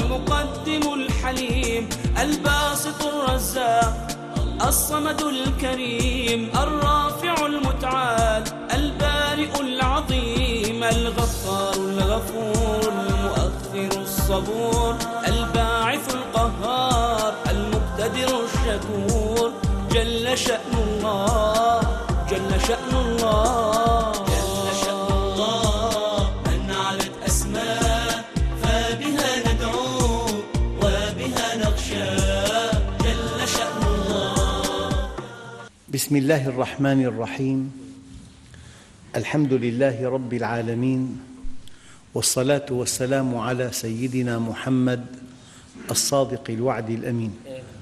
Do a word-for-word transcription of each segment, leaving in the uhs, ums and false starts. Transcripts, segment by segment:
المقدم الحليم الباسط الرزاق الصمد الكريم الرافع المتعال البارئ العظيم الغفار الغفور المؤخر الصبور الباعث القهار المقتدر الشكور جل شأن الله جل شأن الله جل شأن الله من علت أسماء فبها ندعو وبها نخشى جل شأن الله. بسم الله الرحمن الرحيم. الحمد لله رب العالمين، والصلاة والسلام على سيدنا محمد الصادق الوعد الأمين.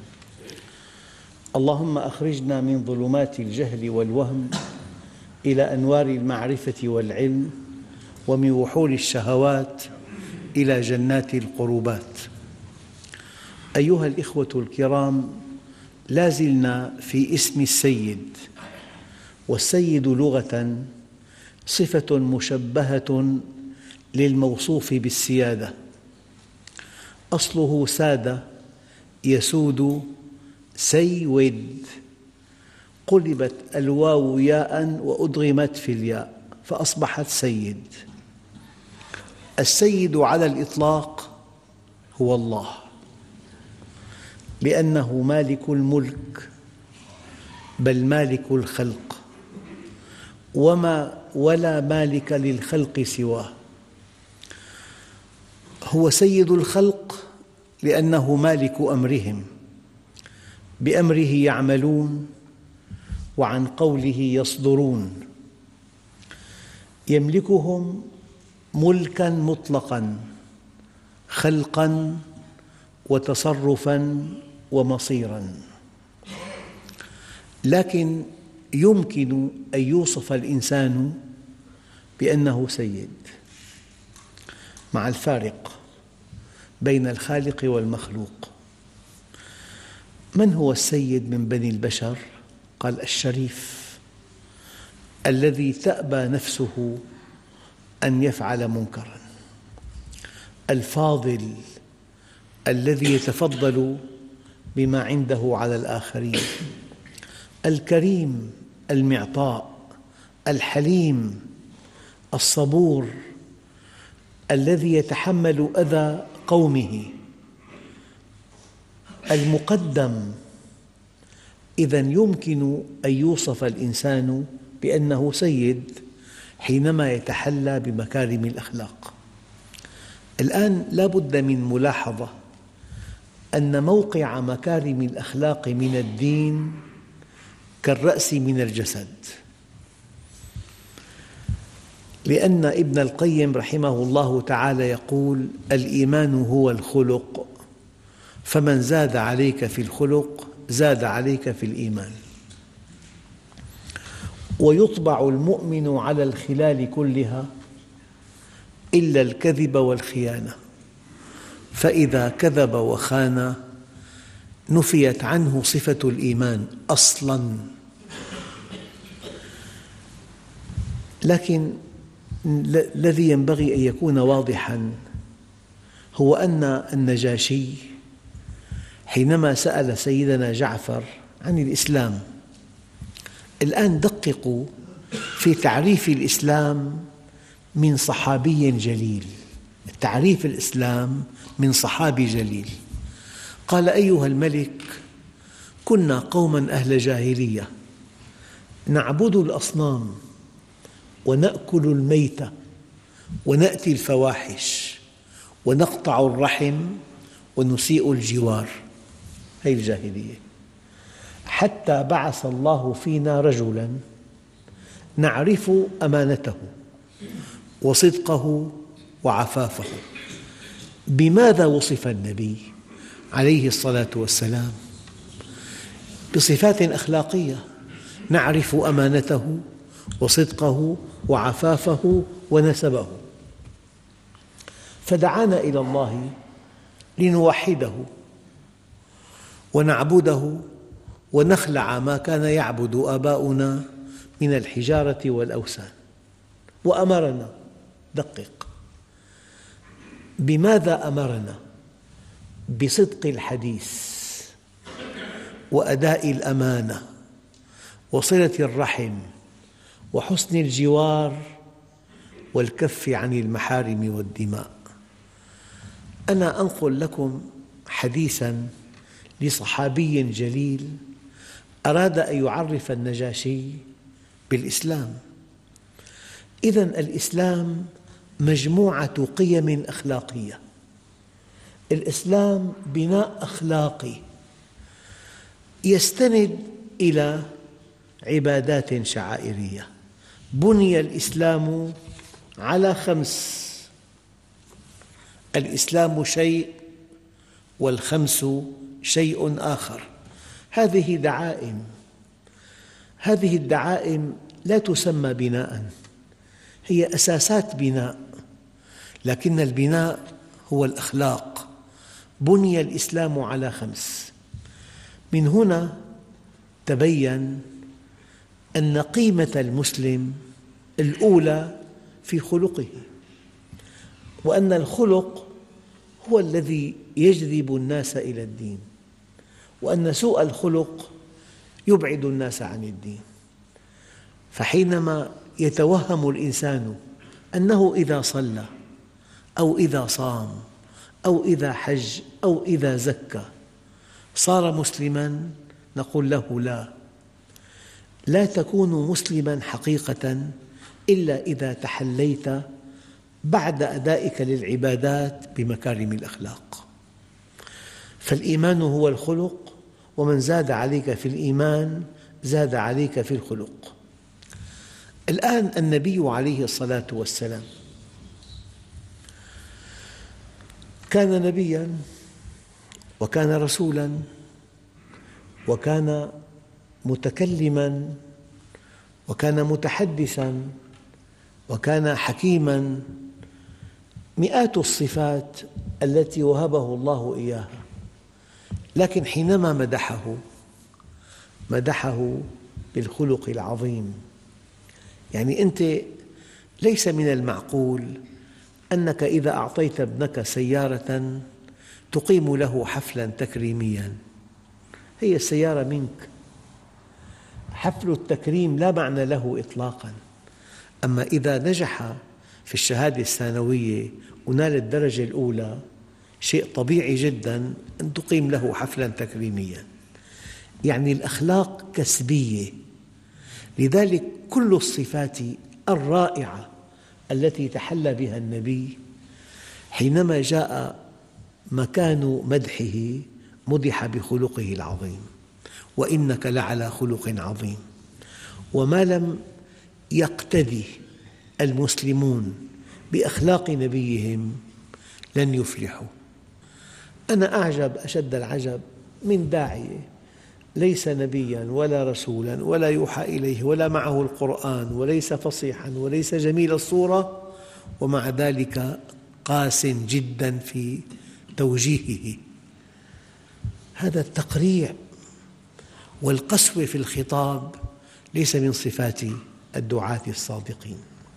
اللهم أخرجنا من ظلمات الجهل والوهم إلى أنوار المعرفة والعلم، ومن وحول الشهوات إلى جنات القربات. أيها الإخوة الكرام، لا زلنا في اسم السيد، والسيد لغة صفة مشبهة للموصوف بالسيادة، أصله ساد يسود سيود، قلبت الواو ياء وأدغمت في الياء فأصبحت سيد. السيد على الإطلاق هو الله، لأنه مالك الملك بل مالك الخلق، وما ولا مالك للخلق سواه. هو سيد الخلق لأنه مالك أمرهم، بأمره يعملون وعن قوله يصدرون، يملكهم ملكاً مطلقاً، خلقاً وتصرفاً ومصيراً. لكن يمكن أن يوصف الإنسان بأنه سيد، مع الفارق بين الخالق والمخلوق. من هو السيد من بني البشر؟ قال: الشريف الذي تأبى نفسه أن يفعل منكراً، الفاضل الذي يتفضل بما عنده على الآخرين، الكريم المعطاء، الحليم الصبور الذي يتحمل أذى قومه، المقدم. إذن يمكن أن يوصف الإنسان بأنه سيد حينما يتحلى بمكارم الأخلاق. الآن لا بد من ملاحظة أن موقع مكارم الأخلاق من الدين كالرأس من الجسد، لأن ابن القيم رحمه الله تعالى يقول: الإيمان هو الخلق، فمن زاد عليك في الخلق زاد عليك في الإيمان. ويطبع المؤمن على الخلال كلها إلا الكذب والخيانة، فإذا كذب وخان نفيت عنه صفة الإيمان أصلاً. لكن الذي ينبغي أن يكون واضحاً هو أن النجاشي حينما سأل سيدنا جعفر عن الإسلام، الآن دققوا في تعريف الإسلام من صحابي جليل، تعريف الإسلام من صحابي جليل. قال: أيها الملك، كنا قوماً أهل جاهلية نعبد الأصنام ونأكل الميت ونأتي الفواحش ونقطع الرحم ونسيء الجوار. هذه الجاهلية، حتى بعث الله فينا رجلاً نعرف أمانته وصدقه وعفافه. بماذا وصف النبي عليه الصلاة والسلام؟ بصفات أخلاقية، نعرف أمانته وصدقه وعفافه ونسبه. فدعانا إلى الله لنوحده ونعبده ونخلع ما كان يعبد آباؤنا من الحجارة والأوثان، وأمرنا، دقق، بماذا أمرنا؟ بصدق الحديث وأداء الأمانة وصلة الرحم وحسن الجوار والكف عن المحارم والدماء. أنا أنقل لكم حديثاً لصحابي جليل أراد أن يعرف النجاشي بالإسلام. إذن الإسلام مجموعة قيم أخلاقية. الإسلام بناء أخلاقي يستند إلى عبادات شعائرية. بني الإسلام على خمس: الإسلام شيء والخمس شيء آخر. هذه دعائم، هذه الدعائم لا تسمى بناءً، هي أساسات بناء، لكن البناء هو الأخلاق. بني الإسلام على خمس. من هنا تبين أن قيمة المسلم الأولى في خلقه، وأن الخلق هو الذي يجذب الناس إلى الدين، وأن سوء الخلق يبعد الناس عن الدين. فحينما يتوهم الإنسان أنه إذا صلى أو إذا صام أو إذا حج أو إذا زكى صار مسلماً، نقول له لا، لا تكون مسلماً حقيقة إلا إذا تحليت بعد أدائك للعبادات بمكارم الأخلاق. فالإيمان هو الخلق، ومن زاد عليك في الإيمان زاد عليك في الخلق. الآن النبي عليه الصلاة والسلام كان نبياً وكان رسولاً وكان متكلماً وكان متحدثاً وكان حكيماً، مئات الصفات التي وهبه الله إياها. لكن حينما مدحه مدحه بالخلق العظيم. يعني أنت ليس من المعقول أنك إذا أعطيت ابنك سيارة تقيم له حفلاً تكريمياً. هي السيارة منك، حفل التكريم لا معنى له إطلاقاً. أما إذا نجح في الشهادة الثانوية ونال الدرجة الأولى، شيء طبيعي جداً أن تقيم له حفلاً تكريمياً. يعني الأخلاق كسبية. لذلك كل الصفات الرائعة التي تحلى بها النبي حينما جاء مكان مدحه مدح بخلقه العظيم: وإنك لعلى خلق عظيم. وما لم يقتدي المسلمون بأخلاق نبيهم لن يفلحوا. أنا أعجب أشد العجب من داعية ليس نبياً ولا رسولاً ولا يوحى إليه ولا معه القرآن وليس فصيحاً وليس جميل الصورة، ومع ذلك قاس جداً في توجيهه. هذا التقريع والقسوة في الخطاب ليس من صفات الدعاة الصادقين.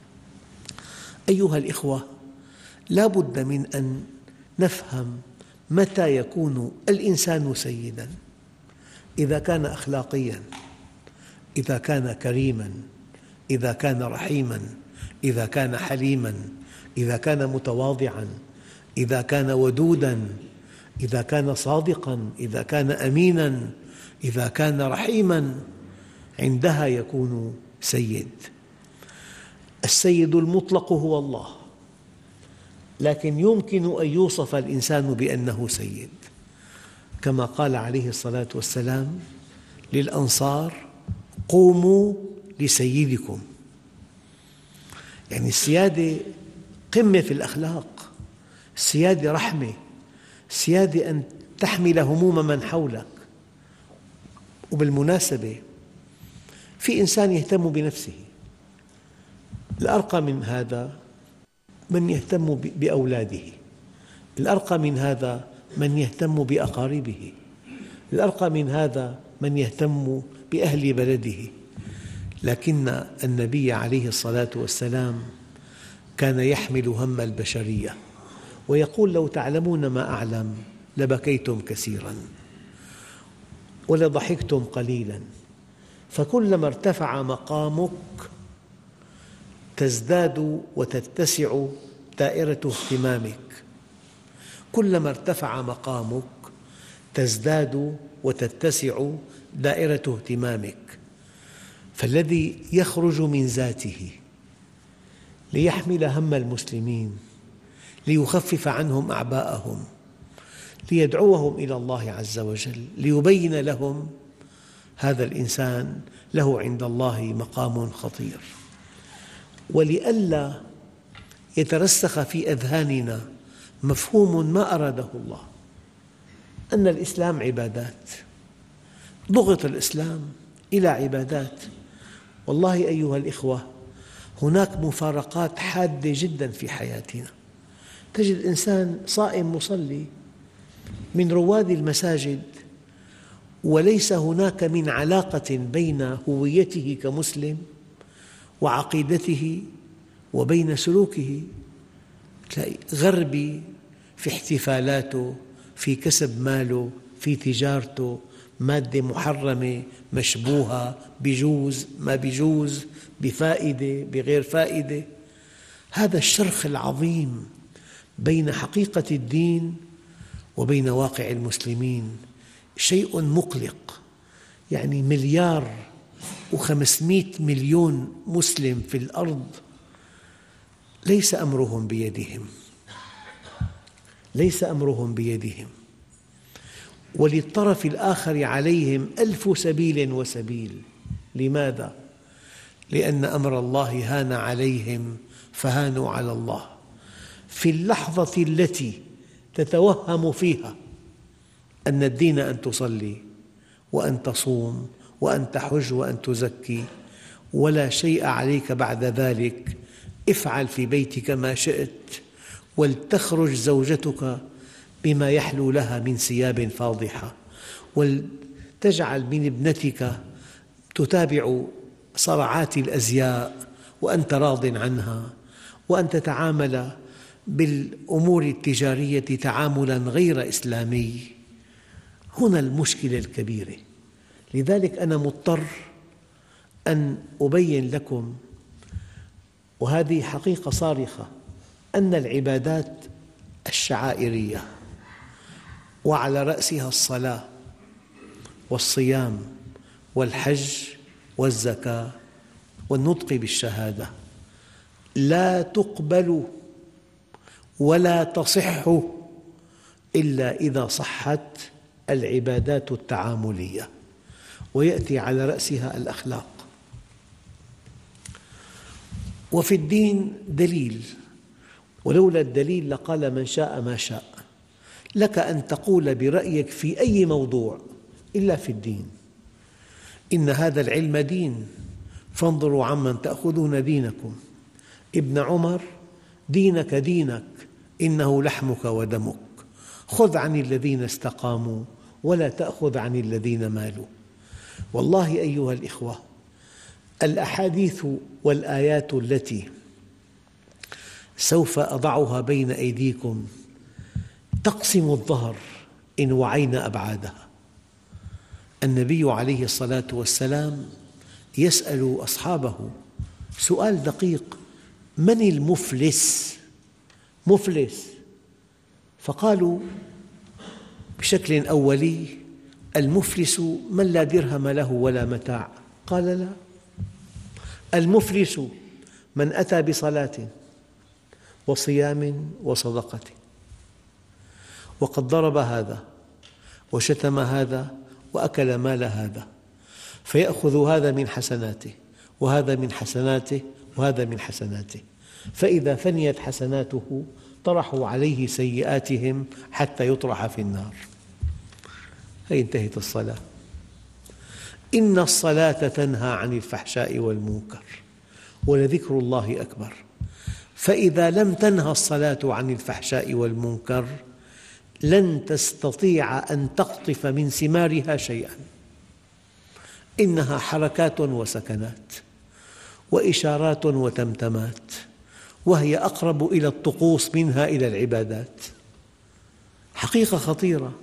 أيها الإخوة، لا بد من أن نفهم متى يكون الإنسان سيداً: إذا كان أخلاقياً، إذا كان كريماً، إذا كان رحيماً، إذا كان حليماً، إذا كان متواضعاً، إذا كان ودوداً، إذا كان صادقاً، إذا كان أميناً، إذا كان رحيماً، عندها يكون سيد. السيد المطلق هو الله، لكن يمكن أن يوصف الإنسان بأنه سيد، كما قال عليه الصلاة والسلام للأنصار: قوموا لسيدكم. يعني السيادة قمة في الأخلاق، السيادة رحمة، السيادة أن تحمل هموم من حولك. وبالمناسبة في إنسان يهتم بنفسه، الأرقى من هذا من يهتم بأولاده، الأرقى من هذا من يهتم بأقاربه، الأرقى من هذا من يهتم بأهل بلده. لكن النبي عليه الصلاة والسلام كان يحمل هم البشرية ويقول: لو تعلمون ما أعلم لبكيتم كثيرا ولضحكتم قليلا. فكلما ارتفع مقامك تزداد وتتسع دائرة اهتمامك، كلما ارتفع مقامك تزداد وتتسع دائرة اهتمامك. فالذي يخرج من ذاته ليحمل هم المسلمين، ليخفف عنهم أعباءهم، ليدعوهم إلى الله عز وجل، ليبين لهم، هذا الإنسان له عند الله مقام خطير. ولئلا يترسخ في أذهاننا مفهوم ما أراده الله، أن الإسلام عبادات، ضغط الإسلام إلى عبادات. والله أيها الإخوة، هناك مفارقات حادة جدا في حياتنا. تجد إنسان صائم مصلي من رواد المساجد، وليس هناك من علاقة بين هويته كمسلم وعقيدته وبين سلوكه. تلاقي غربي في احتفالاته، في كسب ماله، في تجارته، مادة محرمة مشبوهة، بيجوز ما بيجوز، بفائدة بغير فائدة. هذا الشرخ العظيم بين حقيقة الدين وبين واقع المسلمين شيء مقلق. يعني مليار وخمسمئة مليون مسلم في الأرض، ليس أمرهم بيدهم، ليس أمرهم بيدهم، وللطرف الآخر عليهم ألف سبيل وسبيل. لماذا؟ لأن أمر الله هان عليهم فهانوا على الله. في اللحظة التي تتوهم فيها أن الدين أن تصلي وأن تصوم وأن تحج وأن تزكي، ولا شيء عليك بعد ذلك، افعل في بيتك ما شئت، ولتخرج زوجتك بما يحلو لها من ثياب فاضحة، ولتجعل من ابنتك تتابع صرعات الأزياء وأنت راض عنها، وأن تتعامل بالأمور التجارية تعاملاً غير إسلامي. هنا المشكلة الكبيرة. لذلك أنا مضطر أن أبين لكم، وهذه حقيقة صارخة، أن العبادات الشعائرية، وعلى رأسها الصلاة والصيام والحج والزكاة والنطق بالشهادة، لا تقبل ولا تصح إلا إذا صحت العبادات التعاملية، ويأتي على رأسها الأخلاق. وفي الدين دليل، ولولا الدليل لقال من شاء ما شاء. لك أن تقول برأيك في أي موضوع إلا في الدين. إن هذا العلم دين، فانظروا عمن تأخذون دينكم. ابن عمر: دينك دينك إنه لحمك ودمك، خذ عن الذين استقاموا ولا تأخذ عن الذين مالوا. والله أيها الإخوة، الأحاديث والآيات التي سوف أضعها بين أيديكم تقسم الظهر إن وعينا أبعادها. النبي عليه الصلاة والسلام يسأل أصحابه سؤال دقيق: من المفلس؟ مفلس. فقالوا بشكل أولي: المفلس من لا درهم له ولا متاع. قال: لا، المفلس من أتى بصلاة وصيام وصدقة، وقد ضرب هذا وشتم هذا وأكل مال هذا، فيأخذ هذا من حسناته وهذا من حسناته وهذا من حسناته، فإذا فنيت حسناته طرحوا عليه سيئاتهم حتى يطرح في النار. هي انتهت الصلاة. إن الصلاة تنهى عن الفحشاء والمنكر ولذكر الله أكبر. فإذا لم تنهى الصلاة عن الفحشاء والمنكر لن تستطيع أن تقطف من ثمارها شيئا. إنها حركات وسكنات وإشارات وتمتمات، وهي أقرب إلى الطقوس منها إلى العبادات. حقيقة خطيرة.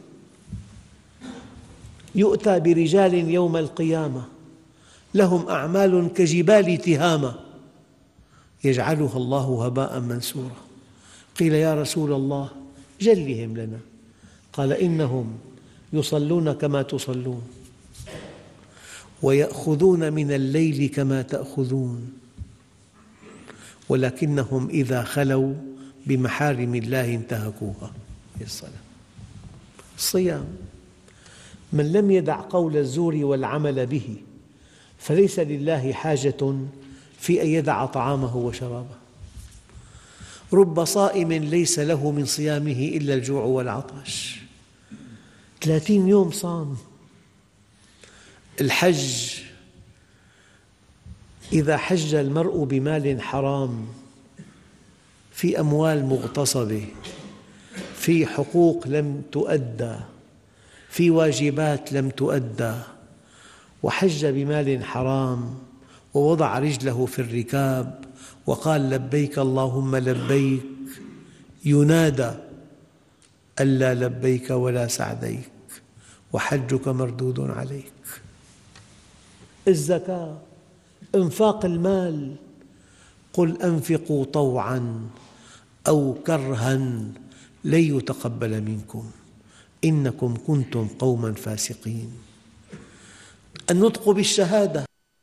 يؤتى برجال يوم القيامة لهم أعمال كجبال تهامة يجعلها الله هباء منثورا. قيل يا رسول الله جلهم لنا، قال إنهم يصلون كما تصلون ويأخذون من الليل كما تأخذون، ولكنهم إذا خلوا بمحارم الله انتهكوها. الصلاة، الصيام. من لم يدع قول الزور والعمل به فليس لله حاجة في أن يدع طعامه وشرابه. رب صائم ليس له من صيامه إلا الجوع والعطش. ثلاثين يوم صام. الحج، إذا حج المرء بمال حرام، في أموال مغتصبة، في حقوق لم تؤدى، في واجبات لم تؤدى، وحج بمال حرام ووضع رجله في الركاب وقال لبيك اللهم لبيك، ينادى ألا لبيك ولا سعديك وحجك مردود عليك. الزكاة، إنفاق المال، قل أنفقوا طوعاً أو كرها لن يتقبل منكم إنكم كنتم قوماً فاسقين. النطق بالشهادة،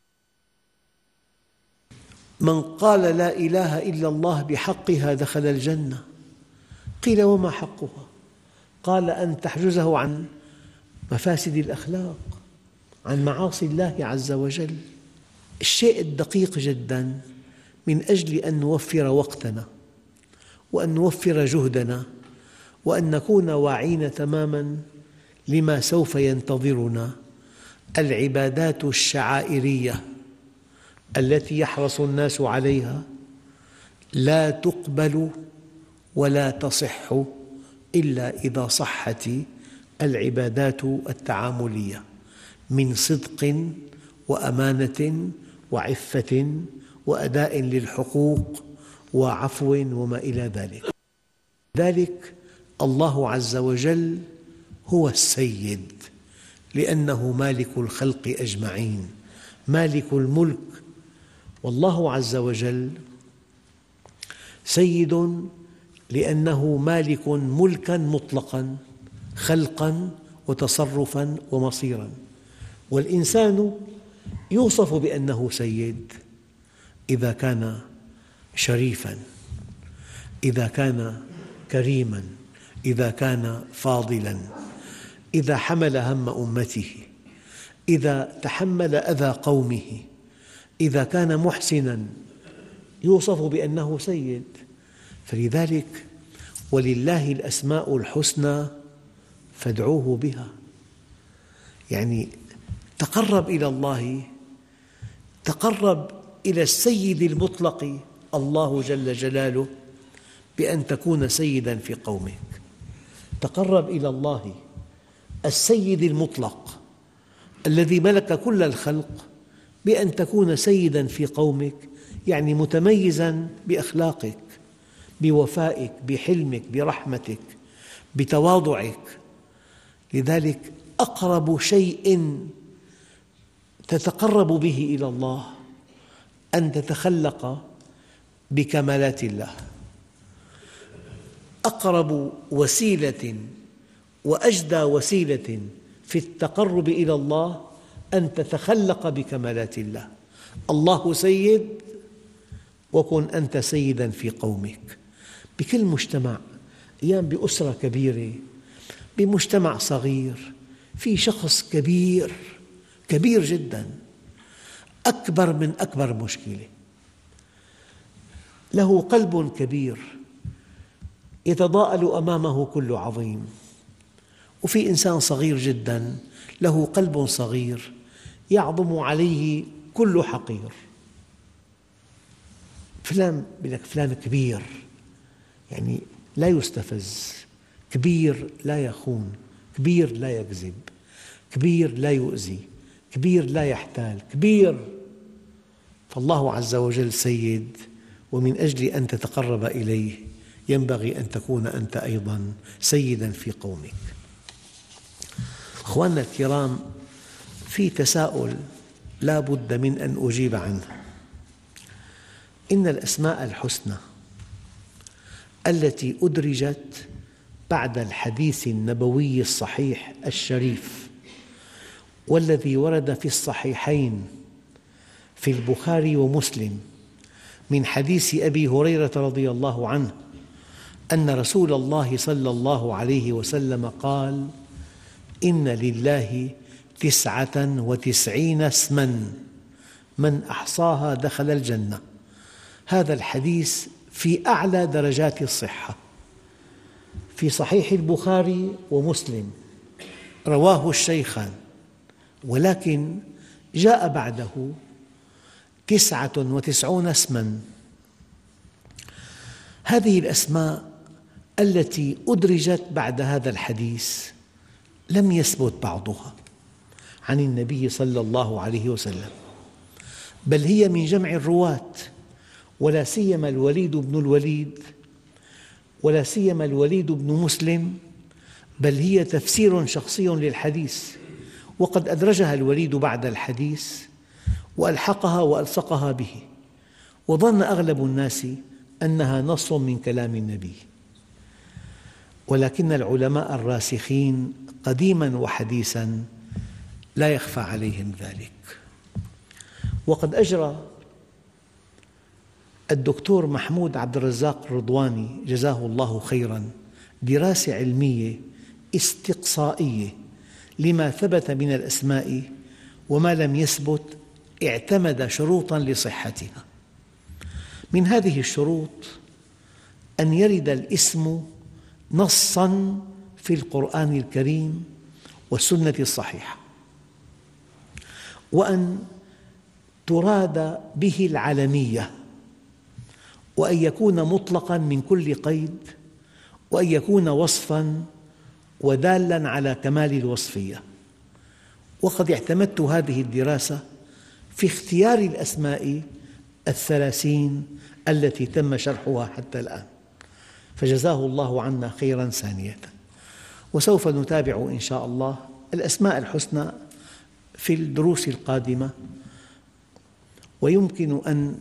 من قال لا إله إلا الله بحقها دخل الجنة. قيل وما حقها؟ قال أن تحجزه عن مفاسد الأخلاق، عن معاصي الله عز وجل. الشيء الدقيق جداً، من أجل أن نوفر وقتنا وأن نوفر جهدنا وأن نكون واعين تماماً لما سوف ينتظرنا، العبادات الشعائرية التي يحرص الناس عليها لا تقبل ولا تصح إلا إذا صحت العبادات التعاملية من صدق وأمانة وعفة وأداء للحقوق وعفو وما إلى ذلك. ذلك الله عز وجل هو السيد، لأنه مالك الخلق أجمعين، مالك الملك. والله عز وجل سيد لأنه مالك ملكاً مطلقاً، خلقاً وتصرفاً ومصيراً. والإنسان يوصف بأنه سيد إذا كان شريفاً، إذا كان كريماً، إذا كان فاضلاً، إذا حمل هم أمته، إذا تحمل أذى قومه، إذا كان محسناً يوصف بأنه سيد. فلذلك ولله الأسماء الحسنى فادعوه بها. يعني تقرب إلى الله، تقرب إلى السيد المطلق الله جل جلاله بأن تكون سيداً في قومك. تقرب إلى الله السيد المطلق الذي ملك كل الخلق بأن تكون سيداً في قومك، يعني متميزاً بأخلاقك، بوفائك، بحلمك، برحمتك، بتواضعك. لذلك أقرب شيء تتقرب به إلى الله أن تتخلق بكمالات الله. أقرب وسيلة وأجدى وسيلة في التقرب إلى الله أن تتخلق بكمالات الله. الله سيد، وكن أنت سيداً في قومك. بكل مجتمع، أيام بأسرة كبيرة، بمجتمع صغير، في شخص كبير كبير جداً، أكبر من أكبر مشكلة، له قلب كبير يتضاءل أمامه كل عظيم. وفي إنسان صغير جداً له قلب صغير يعظم عليه كل حقير. فلان يقول لك فلان كبير، يعني لا يستفز، كبير لا يخون، كبير لا يكذب، كبير لا يؤذي، كبير لا يحتال، كبير. فالله عز وجل سيد، ومن أجل أن تتقرب إليه ينبغي أن تكون أنت أيضا سيدا في قومك. أخواننا الكرام، في تساؤل لا بد من أن أجيب عنه. إن الأسماء الحسنى التي أدرجت بعد الحديث النبوي الصحيح الشريف والذي ورد في الصحيحين في البخاري ومسلم من حديث أبي هريرة رضي الله عنه أن رسول الله صلى الله عليه وسلم قال: إن لله تسعة وتسعين اسماً من أحصاها دخل الجنة. هذا الحديث في أعلى درجات الصحة في صحيح البخاري ومسلم، رواه الشيخان، ولكن جاء بعده تسعة وتسعون اسماً. هذه الأسماء التي أدرجت بعد هذا الحديث لم يثبت بعضها عن النبي صلى الله عليه وسلم، بل هي من جمع الرواة، ولا سيما الوليد بن الوليد ولا سيما الوليد بن مسلم، بل هي تفسير شخصي للحديث، وقد أدرجها الوليد بعد الحديث وألحقها وألصقها به، وظن أغلب الناس أنها نص من كلام النبي، ولكن العلماء الراسخين قديماً وحديثاً لا يخفى عليهم ذلك. وقد أجرى الدكتور محمود عبد الرزاق الرضواني جزاه الله خيراً دراسة علمية استقصائية لما ثبت من الأسماء وما لم يثبت، اعتمد شروطاً لصحتها. من هذه الشروط أن يرد الاسم نصاً في القرآن الكريم والسنة الصحيحة، وأن تراد به العلمية، وأن يكون مطلقاً من كل قيد، وأن يكون وصفاً ودالاً على كمال الوصفية. وقد اعتمدت هذه الدراسة في اختيار الأسماء الثلاثين التي تم شرحها حتى الآن، فجزاه الله عنا خيراً ثانية. وسوف نتابع إن شاء الله الأسماء الحسنى في الدروس القادمة، ويمكن أن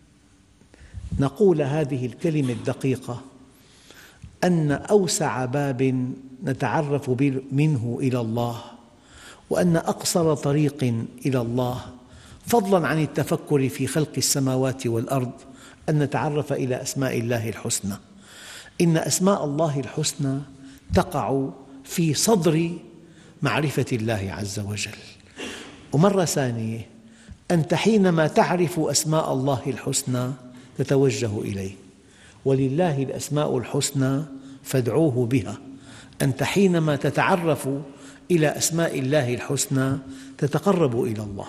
نقول هذه الكلمة الدقيقة أن أوسع باب نتعرف منه إلى الله، وأن أقصر طريق إلى الله فضلاً عن التفكر في خلق السماوات والأرض أن نتعرف إلى أسماء الله الحسنى. إن أسماء الله الحسنى تقع في صدر معرفة الله عز وجل. ومرة ثانية، أنت حينما تعرف أسماء الله الحسنى تتوجه إليه، ولله الأسماء الحسنى فادعوه بها. أنت حينما تتعرف إلى أسماء الله الحسنى تتقرب إلى الله،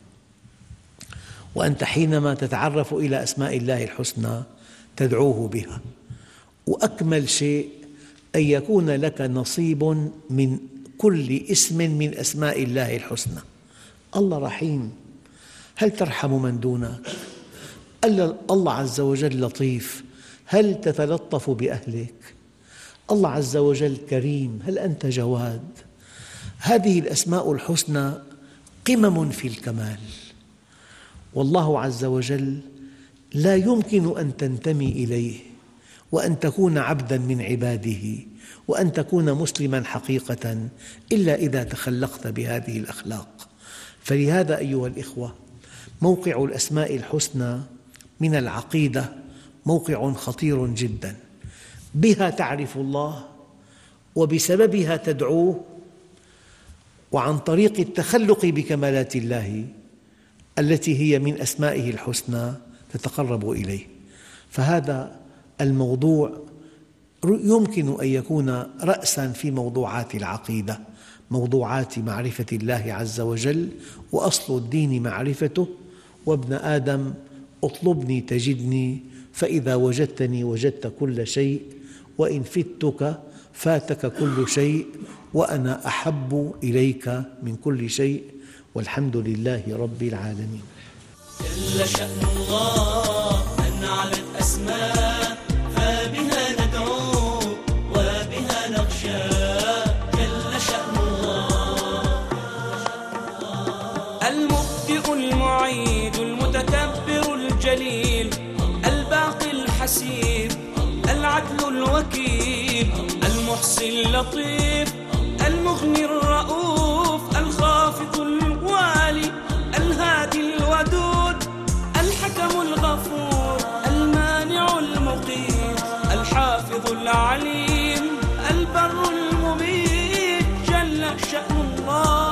وأنت حينما تتعرف إلى أسماء الله الحسنى تدعوه بها. وأكمل شيء أن يكون لك نصيب من كل اسم من أسماء الله الحسنى. الله رحيم، هل ترحم من دونك؟ الله عز وجل لطيف، هل تتلطف بأهلك؟ الله عز وجل كريم، هل أنت جواد؟ هذه الأسماء الحسنى قمم في الكمال، والله عز وجل لا يمكن أن تنتمي إليه وأن تكون عبداً من عباده وأن تكون مسلماً حقيقة إلا إذا تخلقت بهذه الأخلاق. فلهذا أيها الإخوة، موقع الأسماء الحسنى من العقيدة موقع خطير جداً، بها تعرف الله وبسببها تدعوه، وعن طريق التخلق بكمالات الله التي هي من أسمائه الحسنى تتقرب إليه. فهذا الموضوع يمكن أن يكون رأساً في موضوعات العقيدة، موضوعات معرفة الله عز وجل، وأصل الدين معرفته. وابن آدم اطلبني تجدني، فإذا وجدتني وجدت كل شيء، وإن فتك فاتك كل شيء، وأنا أحب إليك من كل شيء، والحمد لله رب العالمين. جل شأن الله أن علت أسماء فبها ندعو الجليل الباقي الحسيب العدل الوكيل المحصي اللطيف المغني الرؤوف الخافض الوالي الهادي الودود الحكم الغفور المانع المقيت الحافظ العليم البر المميت جل شأن الله